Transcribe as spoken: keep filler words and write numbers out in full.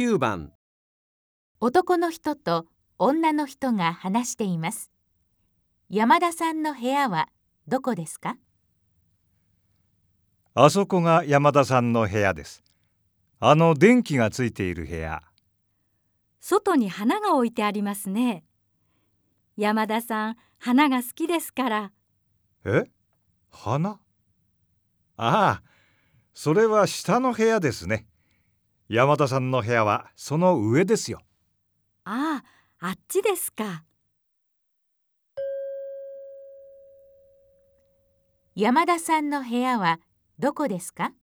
きゅうばん。 男の人と女の人が話しています。山田さんの部屋はどこですか？ あそこが山田さんの部屋です。あの電気がついている部屋。 外に花が置いてありますね。山田さん、花が好きですから。 え？花？ああ、それは下の部屋ですね。山田さんの部屋はその上ですよ。 ああ、あっちですか。 山田さんの部屋はどこですか？